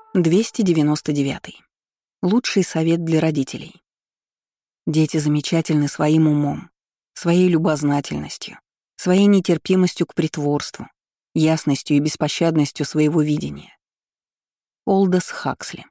299. Лучший совет для родителей. Дети замечательны своим умом, своей любознательностью, своей нетерпимостью к притворству, ясностью и беспощадностью своего видения. Олдос Хаксли.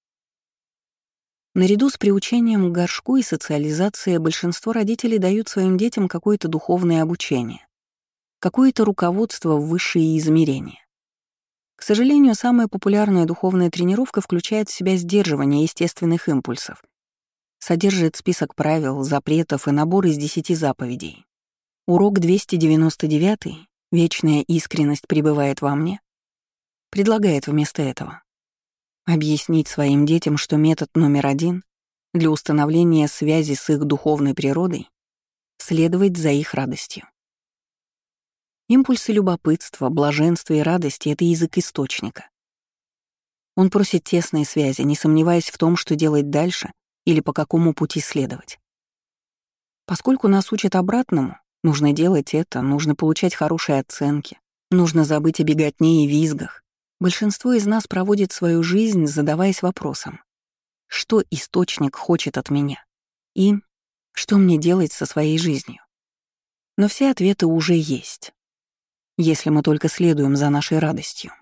Наряду с приучением к горшку и социализацией большинство родителей дают своим детям какое-то духовное обучение, какое-то руководство в высшие измерения. К сожалению, самая популярная духовная тренировка включает в себя сдерживание естественных импульсов, содержит список правил, запретов и набор из 10 заповедей. Урок 299 «Вечная искренность пребывает во мне» предлагает вместо этого объяснить своим детям, что метод номер 1 для установления связи с их духовной природой — следовать за их радостью. Импульсы любопытства, блаженства и радости — это язык источника. Он просит тесной связи, не сомневаясь в том, что делать дальше или по какому пути следовать. Поскольку нас учат обратному, нужно делать это, нужно получать хорошие оценки, нужно забыть о беготне и визгах, большинство из нас проводит свою жизнь, задаваясь вопросом: что источник хочет от меня? И что мне делать со своей жизнью? Но все ответы уже есть, если мы только следуем за нашей радостью.